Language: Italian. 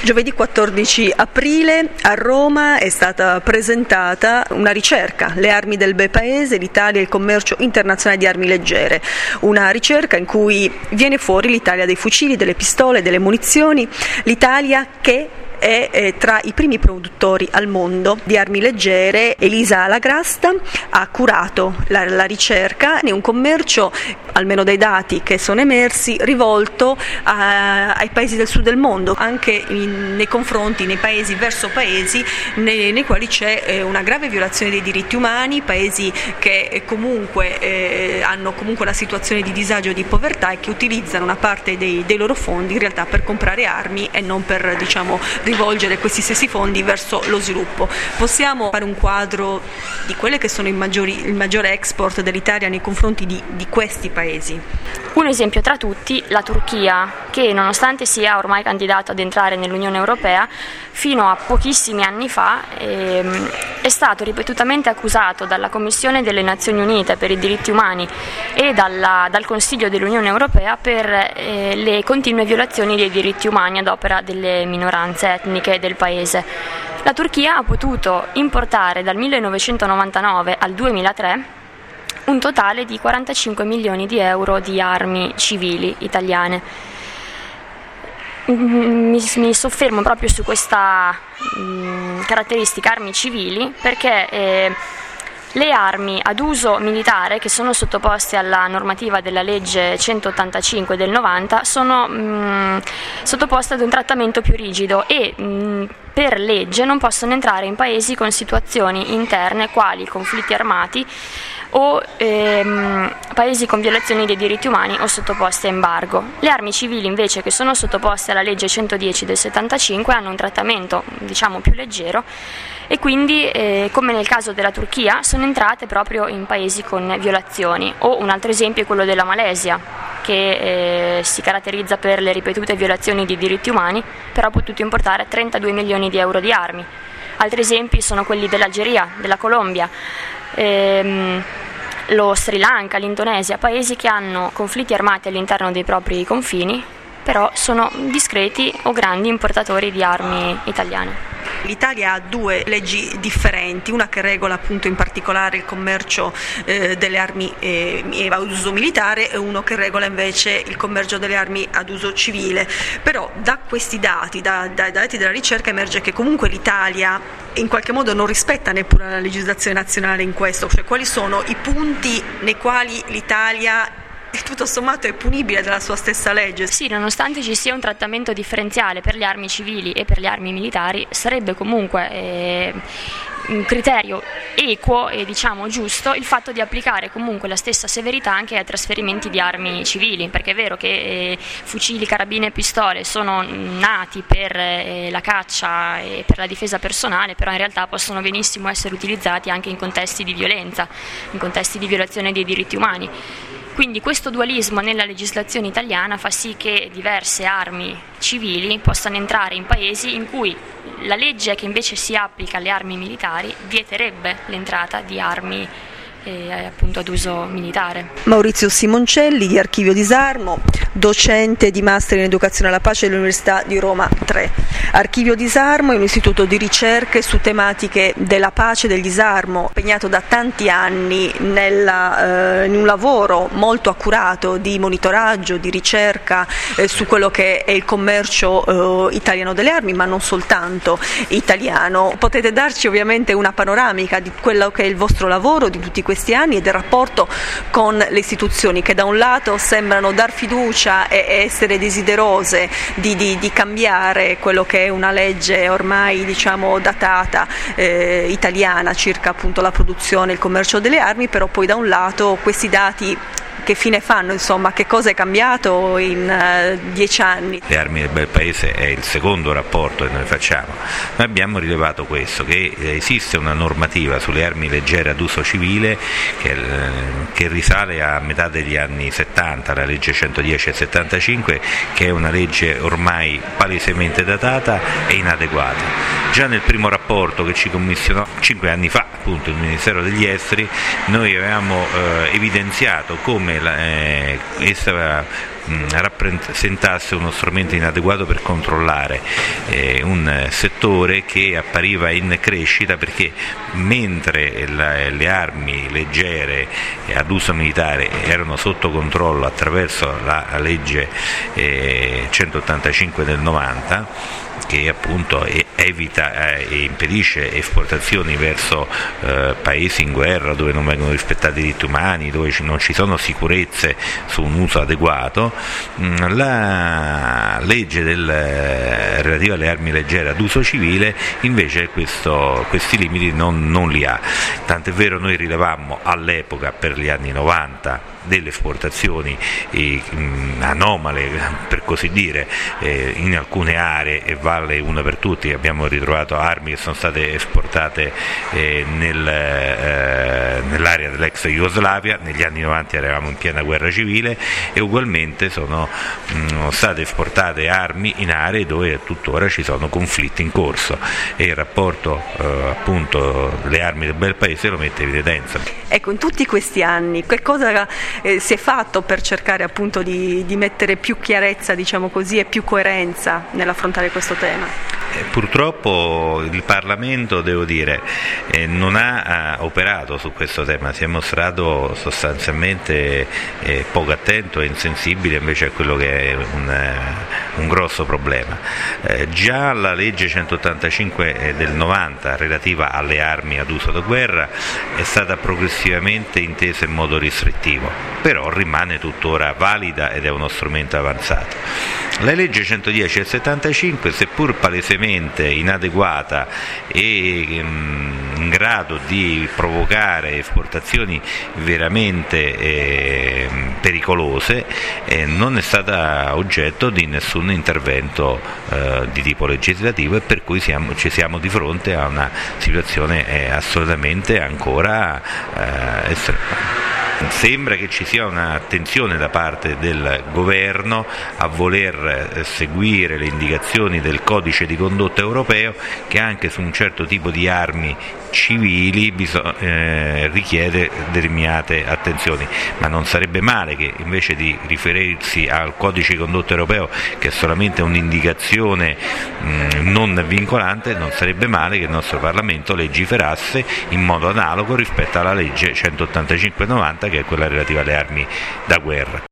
Giovedì 14 aprile a Roma è stata presentata una ricerca, Le armi del bel paese, l'Italia e il commercio internazionale di armi leggere, una ricerca in cui viene fuori l'Italia dei fucili, delle pistole, delle munizioni, l'Italia che è tra i primi produttori al mondo di armi leggere. Elisa Lagrasta ha curato la ricerca, è un commercio, almeno dai dati che sono emersi, rivolto ai paesi del sud del mondo, anche nei confronti, verso paesi nei quali c'è una grave violazione dei diritti umani, paesi che comunque hanno una situazione di disagio e di povertà e che utilizzano una parte dei loro fondi in realtà per comprare armi e non per rivolgere questi stessi fondi verso lo sviluppo. Possiamo fare un quadro di quelle che sono il maggiore export dell'Italia nei confronti di questi paesi? Un esempio tra tutti, la Turchia, che nonostante sia ormai candidato ad entrare nell'Unione Europea, fino a pochissimi anni fa è stato ripetutamente accusato dalla Commissione delle Nazioni Unite per i diritti umani e dal Consiglio dell'Unione Europea per le continue violazioni dei diritti umani ad opera delle minoranze etniche del paese. La Turchia ha potuto importare dal 1999 al 2003 un totale di 45 milioni di euro di armi civili italiane. Mi soffermo proprio su questa caratteristica armi civili perché le armi ad uso militare che sono sottoposte alla normativa della legge 185 del 90 sono sottoposte ad un trattamento più rigido e per legge non possono entrare in paesi con situazioni interne quali conflitti armati o paesi con violazioni dei diritti umani o sottoposte a embargo. Le armi civili invece che sono sottoposte alla legge 110 del 75 hanno un trattamento più leggero e quindi come nel caso della Turchia sono entrate proprio in paesi con violazioni. O un altro esempio è quello della Malesia che si caratterizza per le ripetute violazioni di diritti umani, però ha potuto importare 32 milioni di euro di armi. Altri esempi sono quelli dell'Algeria, della Colombia, lo Sri Lanka, l'Indonesia, paesi che hanno conflitti armati all'interno dei propri confini, però sono discreti o grandi importatori di armi italiane. L'Italia ha due leggi differenti, una che regola appunto in particolare il commercio delle armi ad uso militare e uno che regola invece il commercio delle armi ad uso civile. Però da questi dati, dai dati della ricerca emerge che comunque l'Italia in qualche modo non rispetta neppure la legislazione nazionale in questo, cioè quali sono i punti nei quali l'Italia tutto sommato è punibile dalla sua stessa legge. Sì, nonostante ci sia un trattamento differenziale per le armi civili e per le armi militari, sarebbe comunque un criterio equo e giusto il fatto di applicare comunque la stessa severità anche ai trasferimenti di armi civili, perché è vero che fucili, carabine e pistole sono nati per la caccia e per la difesa personale, però in realtà possono benissimo essere utilizzati anche in contesti di violenza, in contesti di violazione dei diritti umani. Quindi questo dualismo nella legislazione italiana fa sì che diverse armi civili possano entrare in paesi in cui la legge che invece si applica alle armi militari vieterebbe l'entrata di armi appunto ad uso militare. Maurizio Simoncelli di Archivio Disarmo, docente di Master in Educazione alla Pace dell'Università di Roma 3. Archivio Disarmo è un istituto di ricerche su tematiche della pace e del disarmo, impegnato da tanti anni in un lavoro molto accurato di monitoraggio, di ricerca su quello che è il commercio italiano delle armi, ma non soltanto italiano. Potete darci ovviamente una panoramica di quello che è il vostro lavoro di tutti questi anni e del rapporto con le istituzioni che da un lato sembrano dar fiducia e essere desiderose di cambiare quello che è una legge ormai datata italiana circa appunto la produzione e il commercio delle armi, però poi da un lato questi dati che fine fanno, che cosa è cambiato in 10 anni? Le armi del bel paese è il secondo rapporto che noi facciamo. Noi abbiamo rilevato questo, che esiste una normativa sulle armi leggere ad uso civile che risale a metà degli anni 70, la legge 110 e 75, che è una legge ormai palesemente datata e inadeguata. Già nel primo rapporto che ci commissionò 5 anni fa, appunto, il Ministero degli Esteri, noi avevamo evidenziato come rappresentasse uno strumento inadeguato per controllare un settore che appariva in crescita, perché mentre le armi leggere ad uso militare erano sotto controllo attraverso la legge 185 del 90, che appunto evita e impedisce esportazioni verso paesi in guerra dove non vengono rispettati i diritti umani, dove non ci sono sicurezze su un uso adeguato, la legge relativa alle armi leggere ad uso civile invece questi limiti non li ha. Tant'è vero, noi rilevammo all'epoca, per gli anni 90, delle esportazioni anomale, per così dire, in alcune aree, e vale una per tutti. Abbiamo ritrovato armi che sono state esportate nell'area dell'ex Jugoslavia, negli anni 90 eravamo in piena guerra civile, e ugualmente sono state esportate armi in aree dove tuttora ci sono conflitti in corso, e il rapporto appunto le armi del bel paese lo mette in evidenza. Ecco, in tutti questi anni che cosa si è fatto per cercare appunto di mettere più chiarezza, diciamo così, e più coerenza nell'affrontare questo tema? Purtroppo il Parlamento, devo dire, non ha operato su questo tema, si è mostrato sostanzialmente poco attento e insensibile invece a quello che è un grosso problema. Già la legge 185 del 90 relativa alle armi ad uso da guerra è stata progressivamente intesa in modo restrittivo, però rimane tuttora valida ed è uno strumento avanzato. La legge 110 del 75, seppur palesemente inadeguata e in grado di provocare esportazioni veramente pericolose, non è stata oggetto di nessun intervento di tipo legislativo, e per cui ci siamo di fronte a una situazione assolutamente ancora estrema. Sembra che ci sia un'attenzione da parte del governo a voler seguire le indicazioni del codice di condotta europeo, che anche su un certo tipo di armi civili richiede determinate attenzioni, ma non sarebbe male che invece di riferirsi al codice di condotta europeo, che è solamente un'indicazione non vincolante, non sarebbe male che il nostro Parlamento legiferasse in modo analogo rispetto alla legge 185-90, che è quella relativa alle armi da guerra.